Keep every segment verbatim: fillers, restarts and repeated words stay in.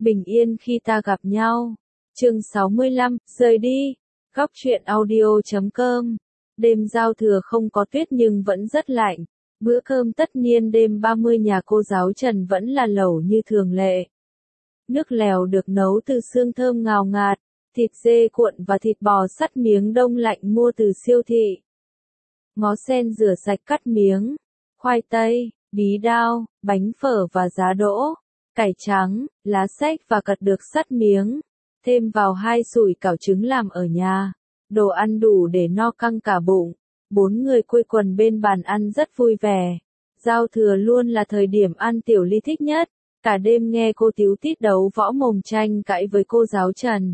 Bình yên khi ta gặp nhau. Chương sáu mươi lăm, rời đi. Góc truyện audio chấm com. Đêm giao thừa không có tuyết nhưng vẫn rất lạnh. Bữa cơm tất niên đêm ba mươi nhà cô giáo Trần vẫn là lẩu như thường lệ. Nước lèo được nấu từ xương thơm ngào ngạt, thịt dê cuộn và thịt bò sắt miếng đông lạnh mua từ siêu thị. Ngó sen rửa sạch cắt miếng, khoai tây, bí đao, bánh phở và giá đỗ, cải trắng, lá xách và cật được sắt miếng, thêm vào hai sủi cảo trứng làm ở nhà. Đồ ăn đủ để no căng cả bụng. Bốn người quây quần bên bàn ăn rất vui vẻ. Giao thừa luôn là thời điểm ăn Tiểu Ly thích nhất. Cả đêm nghe cô tíu tít đấu võ mồm tranh cãi với cô giáo Trần.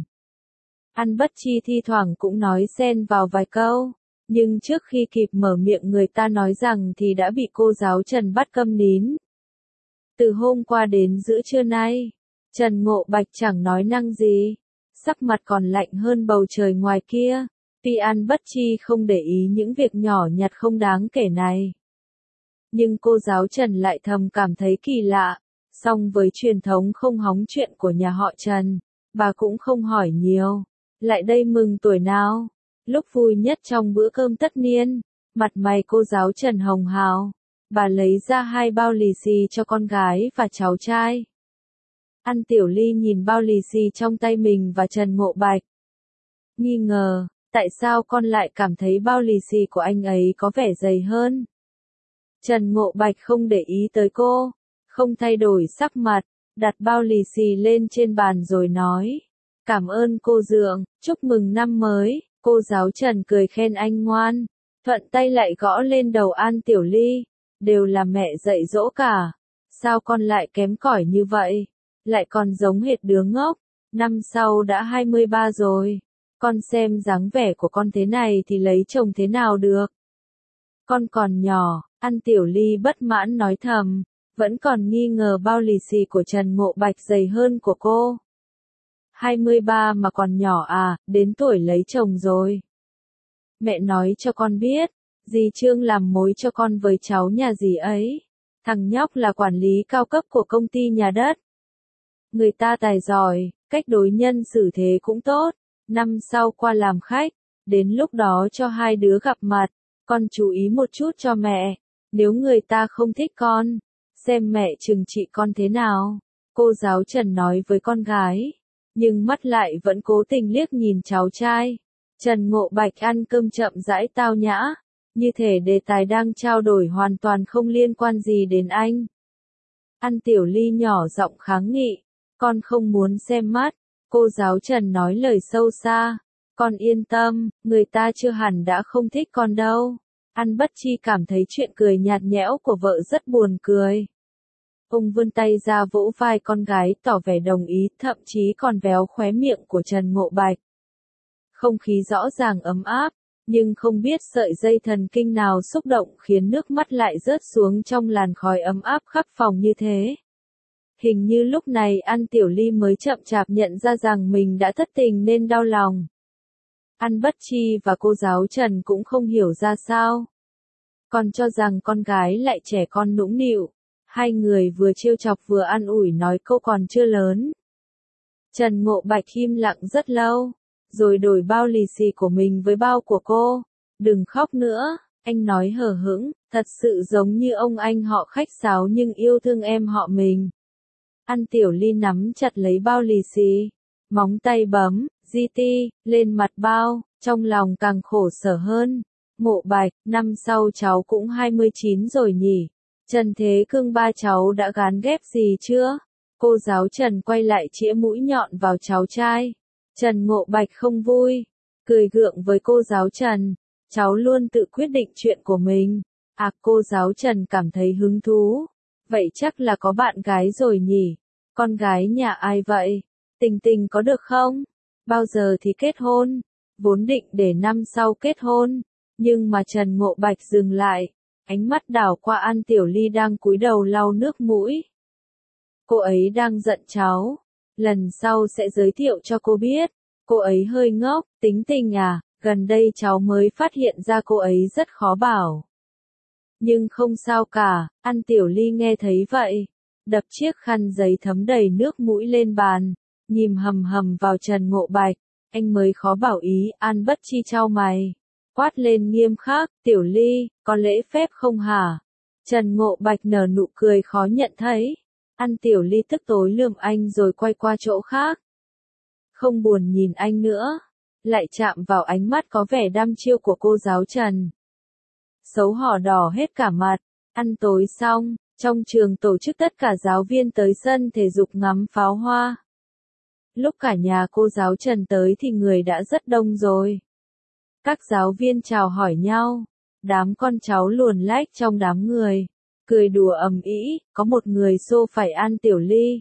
Ăn bất chi thi thoảng cũng nói xen vào vài câu. Nhưng trước khi kịp mở miệng người ta nói rằng thì đã bị cô giáo Trần bắt câm nín. Từ hôm qua đến giữa trưa nay, Trần Ngộ Bạch chẳng nói năng gì. Sắc mặt còn lạnh hơn bầu trời ngoài kia. Tuy An Bất Chi không để ý những việc nhỏ nhặt không đáng kể này. Nhưng cô giáo Trần lại thầm cảm thấy kỳ lạ. Song với truyền thống không hóng chuyện của nhà họ Trần, bà cũng không hỏi nhiều. Lại đây mừng tuổi nào? Lúc vui nhất trong bữa cơm tất niên, mặt mày cô giáo Trần hồng hào. Bà lấy ra hai bao lì xì cho con gái và cháu trai. Ăn Tiểu Ly nhìn bao lì xì trong tay mình và Trần Ngộ Bạch. Nghi ngờ, tại sao con lại cảm thấy bao lì xì của anh ấy có vẻ dày hơn? Trần Ngộ Bạch không để ý tới cô, không thay đổi sắc mặt, đặt bao lì xì lên trên bàn rồi nói. Cảm ơn cô Dượng, chúc mừng năm mới. Cô giáo Trần cười khen anh ngoan, thuận tay lại gõ lên đầu An Tiểu Ly. Đều là mẹ dạy dỗ cả. Sao con lại kém cỏi như vậy? Lại còn giống hệt đứa ngốc. Năm sau đã hai mươi ba rồi. Con xem dáng vẻ của con thế này thì lấy chồng thế nào được? Con còn nhỏ, An Tiểu Ly bất mãn nói thầm, vẫn còn nghi ngờ bao lì xì của Trần Ngộ Bạch dày hơn của cô. hai mươi ba mà còn nhỏ à, đến tuổi lấy chồng rồi. Mẹ nói cho con biết, dì Trương làm mối cho con với cháu nhà dì ấy. Thằng nhóc là quản lý cao cấp của công ty nhà đất. Người ta tài giỏi, cách đối nhân xử thế cũng tốt. Năm sau qua làm khách, đến lúc đó cho hai đứa gặp mặt, con chú ý một chút cho mẹ. Nếu người ta không thích con, xem mẹ trừng trị con thế nào. Cô giáo Trần nói với con gái, nhưng mắt lại vẫn cố tình liếc nhìn cháu trai. Trần Ngộ Bạch ăn cơm chậm rãi tao nhã, như thể đề tài đang trao đổi hoàn toàn không liên quan gì đến anh. An Tiểu Ly nhỏ giọng kháng nghị, con không muốn xem mắt. Cô giáo Trần nói lời sâu xa, con yên tâm, người ta chưa hẳn đã không thích con đâu. An Bất Chi cảm thấy chuyện cười nhạt nhẽo của vợ rất buồn cười. Ông vươn tay ra vỗ vai con gái tỏ vẻ đồng ý, thậm chí còn véo khóe miệng của Trần Ngộ Bạch. Không khí rõ ràng ấm áp, nhưng không biết sợi dây thần kinh nào xúc động khiến nước mắt lại rớt xuống trong làn khói ấm áp khắp phòng như thế. Hình như lúc này An Tiểu Ly mới chậm chạp nhận ra rằng mình đã thất tình nên đau lòng. An Bất Chi và cô giáo Trần cũng không hiểu ra sao. Còn cho rằng con gái lại trẻ con nũng nịu. Hai người vừa trêu chọc vừa an ủi nói câu còn chưa lớn. Trần Ngộ Bạch im lặng rất lâu, rồi đổi bao lì xì của mình với bao của cô. Đừng khóc nữa, anh nói hờ hững, thật sự giống như ông anh họ khách sáo nhưng yêu thương em họ mình. An Tiểu Ly nắm chặt lấy bao lì xì, móng tay bấm, gi ti, lên mặt bao, trong lòng càng khổ sở hơn. Ngộ Bạch, năm sau cháu cũng hai mươi chín rồi nhỉ? Trần Thế Cương ba cháu đã gán ghép gì chưa? Cô giáo Trần quay lại chĩa mũi nhọn vào cháu trai. Trần Ngộ Bạch không vui, cười gượng với cô giáo Trần. Cháu luôn tự quyết định chuyện của mình. À, cô giáo Trần cảm thấy hứng thú. Vậy chắc là có bạn gái rồi nhỉ? Con gái nhà ai vậy? Tình Tình có được không? Bao giờ thì kết hôn? Vốn định để năm sau kết hôn. Nhưng mà Trần Ngộ Bạch dừng lại. Ánh mắt đảo qua An Tiểu Ly đang cúi đầu lau nước mũi. Cô ấy đang giận cháu. Lần sau sẽ giới thiệu cho cô biết. Cô ấy hơi ngốc, tính tình à, gần đây cháu mới phát hiện ra cô ấy rất khó bảo. Nhưng không sao cả, An Tiểu Ly nghe thấy vậy. đập chiếc khăn giấy thấm đầy nước mũi lên bàn, nhìn hầm hầm vào Trần Ngộ Bạch, anh mới khó bảo ý. An Bất Chi chau mày, quát lên nghiêm khắc, Tiểu Ly, có lễ phép không hả? Trần Ngộ Bạch nở nụ cười khó nhận thấy. An Tiểu Ly tức tối lườm anh rồi quay qua chỗ khác. Không buồn nhìn anh nữa, lại chạm vào ánh mắt có vẻ đăm chiêu của cô giáo Trần. Xấu hổ đỏ hết cả mặt. Ăn tối xong, trong trường tổ chức tất cả giáo viên tới sân thể dục ngắm pháo hoa. Lúc cả nhà cô giáo Trần tới thì người đã rất đông rồi. Các giáo viên chào hỏi nhau, đám con cháu luồn lách trong đám người, cười đùa ầm ĩ, có một người xô phải An Tiểu Ly.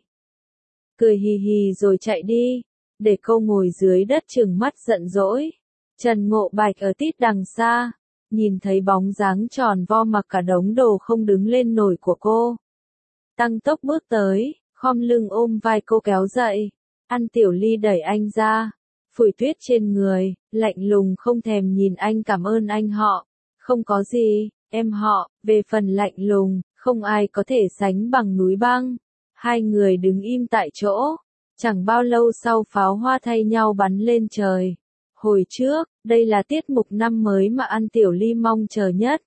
Cười hì hì rồi chạy đi, để cô ngồi dưới đất trừng mắt giận dỗi. Trần Ngộ Bạch ở tít đằng xa, nhìn thấy bóng dáng tròn vo mặc cả đống đồ không đứng lên nổi của cô. Tăng tốc bước tới, khom lưng ôm vai cô kéo dậy. An Tiểu Ly đẩy anh ra, phủi tuyết trên người, lạnh lùng không thèm nhìn anh. Cảm ơn anh họ. Không có gì, em họ. Về phần lạnh lùng, không ai có thể sánh bằng núi băng. Hai người đứng im tại chỗ. Chẳng bao lâu sau pháo hoa thay nhau bắn lên trời. Hồi trước, đây là tiết mục năm mới mà An Tiểu Ly mong chờ nhất.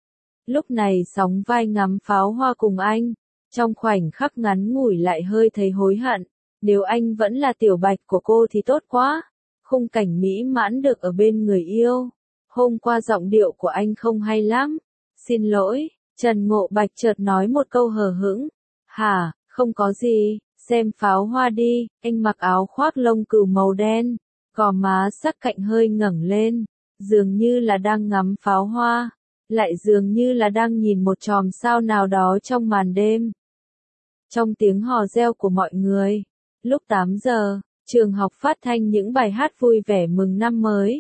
Lúc này sóng vai ngắm pháo hoa cùng anh, trong khoảnh khắc ngắn ngủi lại hơi thấy hối hận. Nếu anh vẫn là Tiểu Bạch của cô thì tốt quá. Khung cảnh mỹ mãn được ở bên người yêu. Hôm qua giọng điệu của anh không hay lắm. Xin lỗi, Trần Ngộ Bạch chợt nói một câu hờ hững. Hả, không có gì, xem pháo hoa đi. Anh mặc áo khoác lông cừu màu đen, gò má sắc cạnh hơi ngẩng lên, dường như là đang ngắm pháo hoa, lại dường như là đang nhìn một chòm sao nào đó trong màn đêm. Trong tiếng hò reo của mọi người, lúc tám giờ, trường học phát thanh những bài hát vui vẻ mừng năm mới.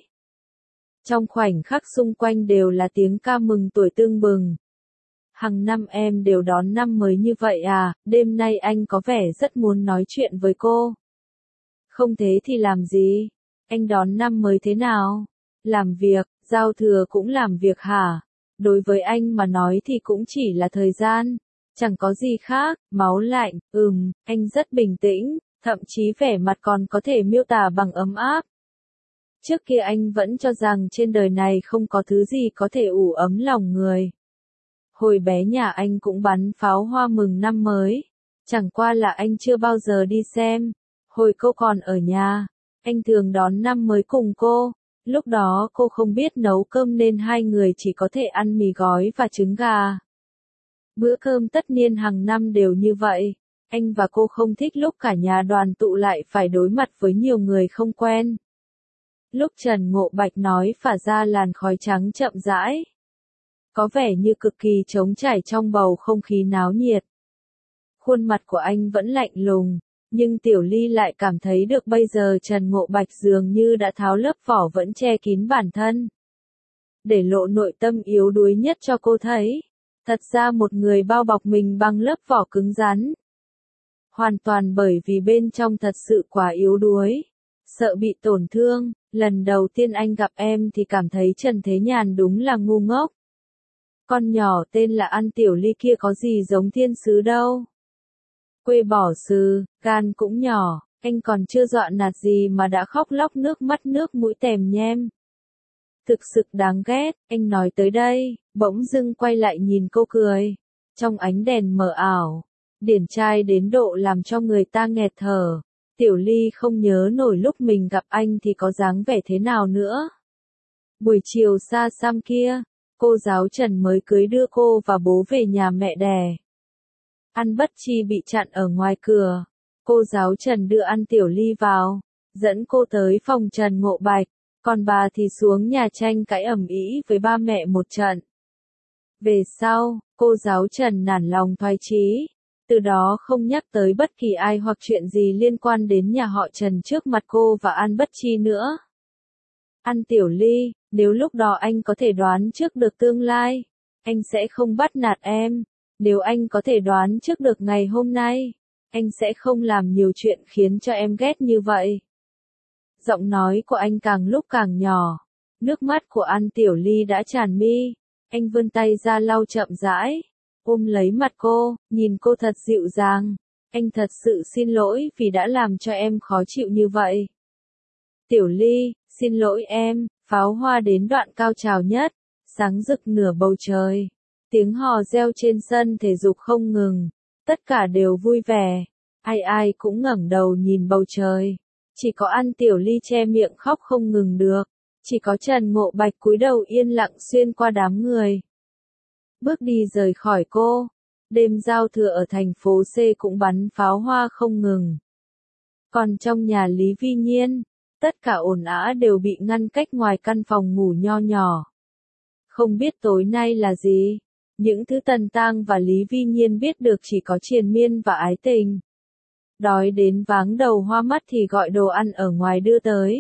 Trong khoảnh khắc xung quanh đều là tiếng ca mừng tuổi tưng bừng. Hằng năm em đều đón năm mới như vậy à? Đêm nay anh có vẻ rất muốn nói chuyện với cô. Không thế thì làm gì? Anh đón năm mới thế nào? Làm việc, giao thừa cũng làm việc hả? Đối với anh mà nói thì cũng chỉ là thời gian. Chẳng có gì khác. Máu lạnh, ừm, anh rất bình tĩnh, thậm chí vẻ mặt còn có thể miêu tả bằng ấm áp. Trước kia anh vẫn cho rằng trên đời này không có thứ gì có thể ủ ấm lòng người. Hồi bé nhà anh cũng bắn pháo hoa mừng năm mới. Chẳng qua là anh chưa bao giờ đi xem. Hồi cô còn ở nhà, anh thường đón năm mới cùng cô. Lúc đó cô không biết nấu cơm nên hai người chỉ có thể ăn mì gói và trứng gà. Bữa cơm tất niên hàng năm đều như vậy. Anh và cô không thích lúc cả nhà đoàn tụ lại phải đối mặt với nhiều người không quen. Lúc Trần Ngộ Bạch nói phả ra làn khói trắng chậm rãi. Có vẻ như cực kỳ trống trải trong bầu không khí náo nhiệt. Khuôn mặt của anh vẫn lạnh lùng, nhưng Tiểu Ly lại cảm thấy được bây giờ Trần Ngộ Bạch dường như đã tháo lớp vỏ vẫn che kín bản thân. Để lộ nội tâm yếu đuối nhất cho cô thấy. Thật ra một người bao bọc mình bằng lớp vỏ cứng rắn. Hoàn toàn bởi vì bên trong thật sự quá yếu đuối. Sợ bị tổn thương, lần đầu tiên anh gặp em thì cảm thấy Trần Thế Nhàn đúng là ngu ngốc. Con nhỏ tên là An Tiểu Ly kia có gì giống thiên sứ đâu. Quê bỏ xứ, gan cũng nhỏ, anh còn chưa dọa nạt gì mà đã khóc lóc nước mắt nước mũi tèm nhem. Thực sự đáng ghét, anh nói tới đây, bỗng dưng quay lại nhìn cô cười. Trong ánh đèn mờ ảo, điển trai đến độ làm cho người ta nghẹt thở. Tiểu Ly không nhớ nổi lúc mình gặp anh thì có dáng vẻ thế nào nữa. Buổi chiều xa xăm kia, cô giáo Trần mới cưới đưa cô và bố về nhà mẹ đẻ. An Bất Chi bị chặn ở ngoài cửa. Cô giáo Trần đưa An Tiểu Ly vào, dẫn cô tới phòng Trần Ngộ Bạch, còn bà thì xuống nhà tranh cãi ầm ĩ với ba mẹ một trận. Về sau, cô giáo Trần nản lòng thoái chí, từ đó không nhắc tới bất kỳ ai hoặc chuyện gì liên quan đến nhà họ Trần trước mặt cô và An Bất Chi nữa. An Tiểu Ly, nếu lúc đó anh có thể đoán trước được tương lai, anh sẽ không bắt nạt em. Nếu anh có thể đoán trước được ngày hôm nay, anh sẽ không làm nhiều chuyện khiến cho em ghét như vậy. Giọng nói của anh càng lúc càng nhỏ. Nước mắt của An Tiểu Ly đã tràn mi. Anh vươn tay ra lau chậm rãi. ôm lấy mặt cô, nhìn cô thật dịu dàng. Anh thật sự xin lỗi vì đã làm cho em khó chịu như vậy. Tiểu Ly, xin lỗi em, pháo hoa đến đoạn cao trào nhất, sáng rực nửa bầu trời. Tiếng hò reo trên sân thể dục không ngừng, tất cả đều vui vẻ. Ai ai cũng ngẩng đầu nhìn bầu trời. Chỉ có An Tiểu Ly che miệng khóc không ngừng được. Chỉ có Trần Ngộ Bạch cúi đầu yên lặng xuyên qua đám người. Bước đi rời khỏi cô. Đêm giao thừa ở thành phố C cũng bắn pháo hoa không ngừng. Còn trong nhà Lý Vi Nhiên, tất cả ồn ào đều bị ngăn cách ngoài căn phòng ngủ nho nhỏ. Không biết tối nay là gì, những thứ Tần Tăng và Lý Vi Nhiên biết được chỉ có triền miên và ái tình. Đói đến váng đầu hoa mắt thì gọi đồ ăn ở ngoài đưa tới.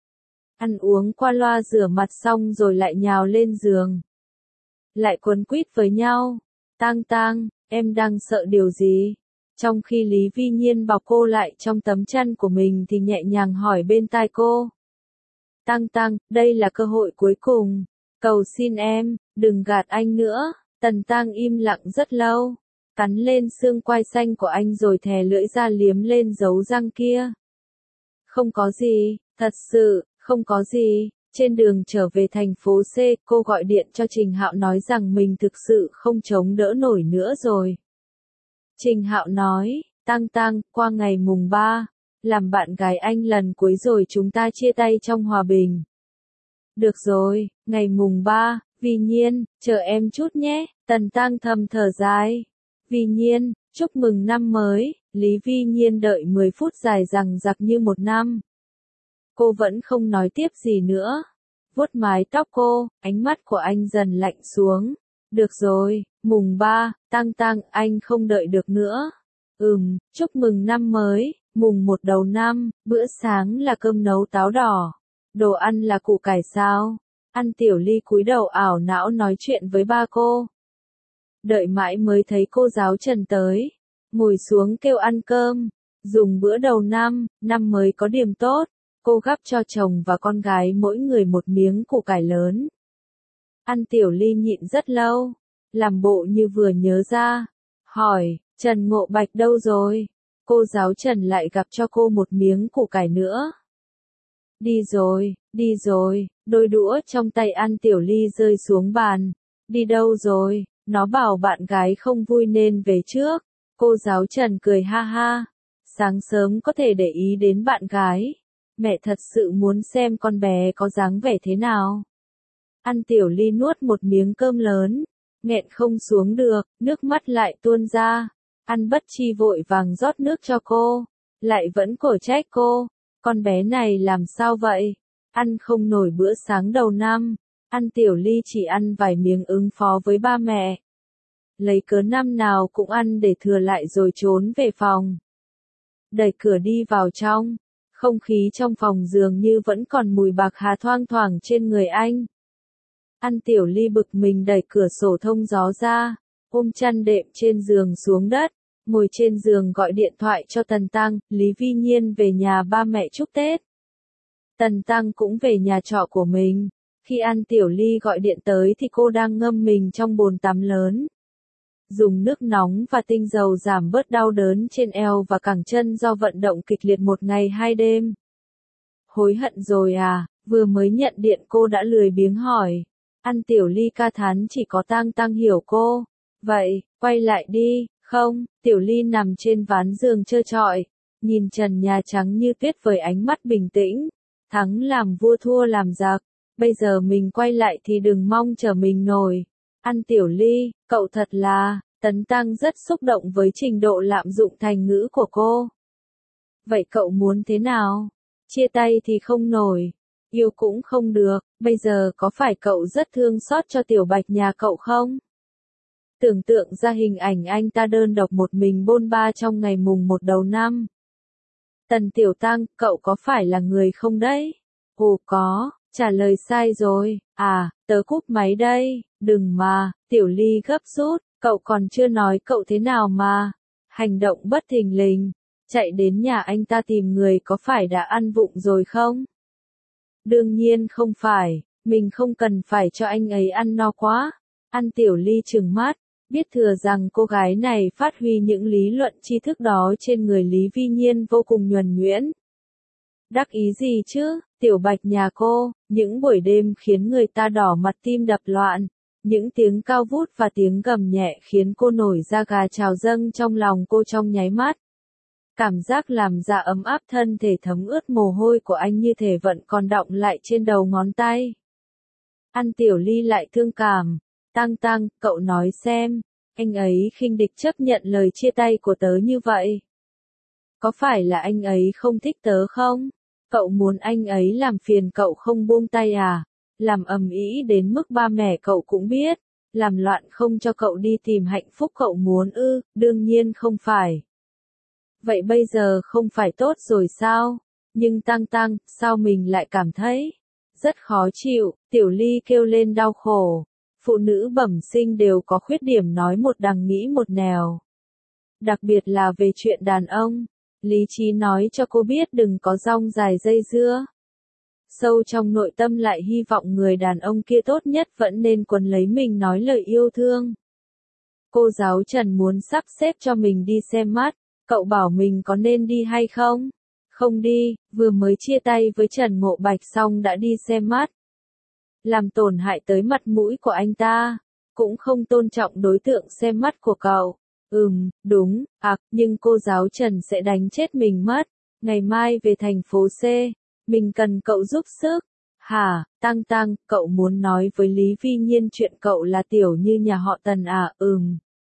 Ăn uống qua loa rửa mặt xong rồi lại nhào lên giường. Lại quấn quýt với nhau. Tang Tang, em đang sợ điều gì? Trong khi Lý Vi Nhiên bọc cô lại trong tấm chăn của mình thì nhẹ nhàng hỏi bên tai cô. Tang Tang, đây là cơ hội cuối cùng. Cầu xin em, đừng gạt anh nữa. Tần Tang im lặng rất lâu. Cắn lên xương quai xanh của anh rồi thè lưỡi ra liếm lên dấu răng kia. Không có gì, thật sự, không có gì. Trên đường trở về thành phố C, cô gọi điện cho Trình Hạo nói rằng mình thực sự không chống đỡ nổi nữa rồi. Trình Hạo nói, Tang Tang, qua ngày mùng ba, làm bạn gái anh lần cuối rồi chúng ta chia tay trong hòa bình. Được rồi, ngày mùng ba, Vi Nhiên, chờ em chút nhé. Tần Tang thầm thở dài. Vi Nhiên, chúc mừng năm mới. Lý Vi Nhiên đợi mười phút dài dằng dặc như một năm. Cô vẫn không nói tiếp gì nữa. Vuốt mái tóc cô, ánh mắt của anh dần lạnh xuống. Được rồi, mùng ba, Tang Tang, anh không đợi được nữa. Ừm, chúc mừng năm mới, mùng một đầu năm, bữa sáng là cơm nấu táo đỏ. Đồ ăn là củ cải sao? An Tiểu Ly cúi đầu ảo não nói chuyện với ba cô. Đợi mãi mới thấy cô giáo Trần tới. Ngồi xuống kêu ăn cơm. Dùng bữa đầu năm, năm mới có điểm tốt. Cô gắp cho chồng và con gái mỗi người một miếng củ cải lớn. An Tiểu Ly nhịn rất lâu. Làm bộ như vừa nhớ ra. Hỏi, Trần Ngộ Bạch đâu rồi? Cô giáo Trần lại gắp cho cô một miếng củ cải nữa. Đi rồi, đi rồi, đôi đũa trong tay An Tiểu Ly rơi xuống bàn. Đi đâu rồi? Nó bảo bạn gái không vui nên về trước. Cô giáo Trần cười ha ha. Sáng sớm có thể để ý đến bạn gái. Mẹ thật sự muốn xem con bé có dáng vẻ thế nào. An Tiểu Ly nuốt một miếng cơm lớn. Nghẹn không xuống được, nước mắt lại tuôn ra. An Bất Chi vội vàng rót nước cho cô. Lại vẫn cổ trách cô. Con bé này làm sao vậy? Ăn không nổi bữa sáng đầu năm. An Tiểu Ly chỉ ăn vài miếng ứng phó với ba mẹ. Lấy cớ năm nào cũng ăn để thừa lại rồi trốn về phòng. Đẩy cửa đi vào trong. Không khí trong phòng dường như vẫn còn mùi bạc hà thoang thoảng trên người anh. An Tiểu Ly bực mình đẩy cửa sổ thông gió ra. Ôm chăn đệm trên giường xuống đất. Ngồi trên giường gọi điện thoại cho Tần Tăng, Lý Vi Nhiên về nhà ba mẹ chúc Tết. Tần Tăng cũng về nhà trọ của mình. Khi An Tiểu Ly gọi điện tới thì cô đang ngâm mình trong bồn tắm lớn. Dùng nước nóng và tinh dầu giảm bớt đau đớn trên eo và cẳng chân do vận động kịch liệt một ngày hai đêm. Hối hận rồi à, vừa mới nhận điện cô đã lười biếng hỏi. An Tiểu Ly ca thán chỉ có Tang Tang hiểu cô. Vậy, quay lại đi. Không, Tiểu Ly nằm trên ván giường trơ trọi, nhìn trần nhà trắng như tuyết với ánh mắt bình tĩnh. Thắng làm vua thua làm giặc, bây giờ mình quay lại thì đừng mong chờ mình nổi. An Tiểu Ly, cậu thật là, Tấn Tăng rất xúc động với trình độ lạm dụng thành ngữ của cô. Vậy cậu muốn thế nào? Chia tay thì không nổi, yêu cũng không được, bây giờ có phải cậu rất thương xót cho Tiểu Bạch nhà cậu không? Tưởng tượng ra hình ảnh anh ta đơn độc một mình bôn ba trong ngày mùng một đầu năm. Tần Tiểu Tăng, cậu có phải là người không đấy? Ồ có, trả lời sai rồi, à, tớ cúp máy đây, đừng mà, Tiểu Ly gấp rút, cậu còn chưa nói cậu thế nào mà. Hành động bất thình lình, chạy đến nhà anh ta tìm người có phải đã ăn vụng rồi không? Đương nhiên không phải, mình không cần phải cho anh ấy ăn no quá. An Tiểu Ly trừng mắt. Biết thừa rằng cô gái này phát huy những lý luận tri thức đó trên người Lý Vi Nhiên vô cùng nhuần nhuyễn. Đắc ý gì chứ, tiểu bạch nhà cô, những buổi đêm khiến người ta đỏ mặt tim đập loạn, những tiếng cao vút và tiếng gầm nhẹ khiến cô nổi da gà trào dâng trong lòng cô trong nháy mắt. Cảm giác làm dạ ấm áp thân thể thấm ướt mồ hôi của anh như thể vẫn còn đọng lại trên đầu ngón tay. An Tiểu Ly lại thương cảm, Tăng Tăng, cậu nói xem, anh ấy khinh địch chấp nhận lời chia tay của tớ như vậy. Có phải là anh ấy không thích tớ không? Cậu muốn anh ấy làm phiền cậu không buông tay à? Làm ầm ĩ đến mức ba mẹ cậu cũng biết, làm loạn không cho cậu đi tìm hạnh phúc cậu muốn ư, đương nhiên không phải. Vậy bây giờ không phải tốt rồi sao? Nhưng Tăng Tăng, sao mình lại cảm thấy rất khó chịu, Tiểu Ly kêu lên đau khổ. Phụ nữ bẩm sinh đều có khuyết điểm nói một đằng nghĩ một nẻo. Đặc biệt là về chuyện đàn ông, lý trí nói cho cô biết đừng có rong dài dây dưa. Sâu trong nội tâm lại hy vọng người đàn ông kia tốt nhất vẫn nên quấn lấy mình nói lời yêu thương. Cô giáo Trần muốn sắp xếp cho mình đi xem mắt, cậu bảo mình có nên đi hay không? Không đi, vừa mới chia tay với Trần Ngộ Bạch xong đã đi xem mắt. Làm tổn hại tới mặt mũi của anh ta, cũng không tôn trọng đối tượng xem mắt của cậu. Ừm, đúng, à, nhưng cô giáo Trần sẽ đánh chết mình mất. Ngày mai về thành phố C, mình cần cậu giúp sức. Hả, Tăng Tăng, cậu muốn nói với Lý Vi Nhiên chuyện cậu là tiểu như nhà họ Tần à? Ừm.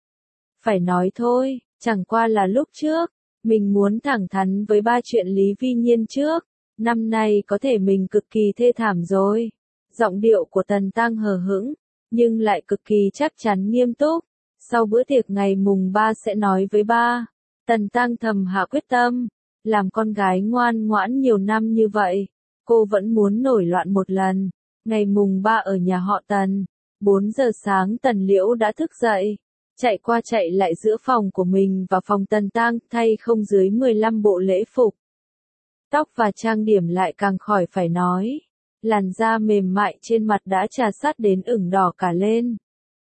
Phải nói thôi, chẳng qua là lúc trước, mình muốn thẳng thắn với ba chuyện Lý Vi Nhiên trước. Năm nay có thể mình cực kỳ thê thảm rồi. Giọng điệu của Tần Tăng hờ hững, nhưng lại cực kỳ chắc chắn nghiêm túc. Sau bữa tiệc ngày mùng ba sẽ nói với ba. Tần Tăng thầm hạ quyết tâm, làm con gái ngoan ngoãn nhiều năm như vậy, cô vẫn muốn nổi loạn một lần. Ngày mùng ba ở nhà họ Tần, bốn giờ sáng Tần Liễu đã thức dậy, chạy qua chạy lại giữa phòng của mình và phòng Tần Tăng, thay không dưới mười lăm bộ lễ phục. Tóc và trang điểm lại càng khỏi phải nói. Làn da mềm mại trên mặt đã trà sát đến ửng đỏ cả lên.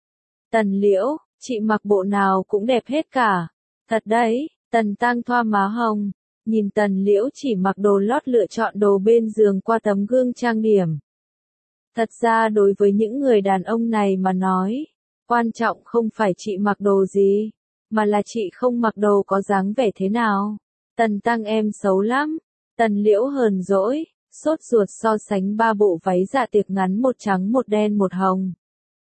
Tần Liễu, chị mặc bộ nào cũng đẹp hết cả. Thật đấy, Tần Tăng thoa má hồng, nhìn Tần Liễu chỉ mặc đồ lót lựa chọn đồ bên giường qua tấm gương trang điểm. Thật ra đối với những người đàn ông này mà nói, quan trọng không phải chị mặc đồ gì, mà là chị không mặc đồ có dáng vẻ thế nào. Tần Tăng em xấu lắm. Tần Liễu hờn dỗi, sốt ruột so sánh ba bộ váy dạ tiệc ngắn một trắng một đen một hồng.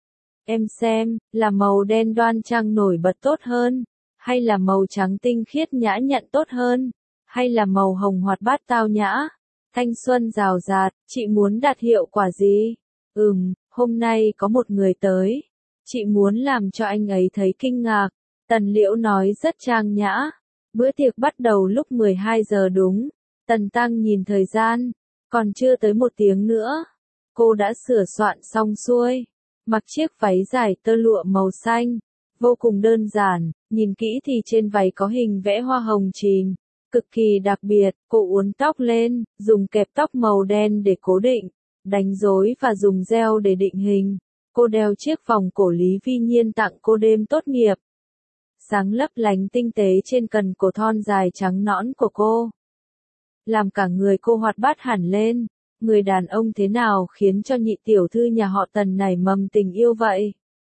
Em xem, là màu đen đoan trang nổi bật tốt hơn, hay là màu trắng tinh khiết nhã nhặn tốt hơn, hay là màu hồng hoạt bát tao nhã, thanh xuân rào rạt, chị muốn đạt hiệu quả gì? Ừm, hôm nay có một người tới, chị muốn làm cho anh ấy thấy kinh ngạc. Tần Liễu nói rất trang nhã. Bữa tiệc bắt đầu lúc mười hai giờ đúng. Tần Tăng nhìn thời gian, còn chưa tới một tiếng nữa. Cô đã sửa soạn xong xuôi, mặc chiếc váy dài tơ lụa màu xanh, vô cùng đơn giản, nhìn kỹ thì trên váy có hình vẽ hoa hồng chìm, cực kỳ đặc biệt. Cô uốn tóc lên, dùng kẹp tóc màu đen để cố định, đánh rối và dùng gel để định hình. Cô đeo chiếc vòng cổ Lý Vi Nhiên tặng cô đêm tốt nghiệp, sáng lấp lánh tinh tế trên cần cổ thon dài trắng nõn của cô, làm cả người cô hoạt bát hẳn lên. Người đàn ông thế nào khiến cho nhị tiểu thư nhà họ Tần này mầm tình yêu vậy?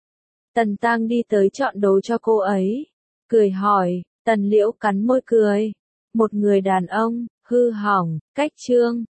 Tần Tăng đi tới chọn đồ cho cô ấy, cười hỏi. Tần Liễu cắn môi cười. Một người đàn ông hư hỏng, cách trương.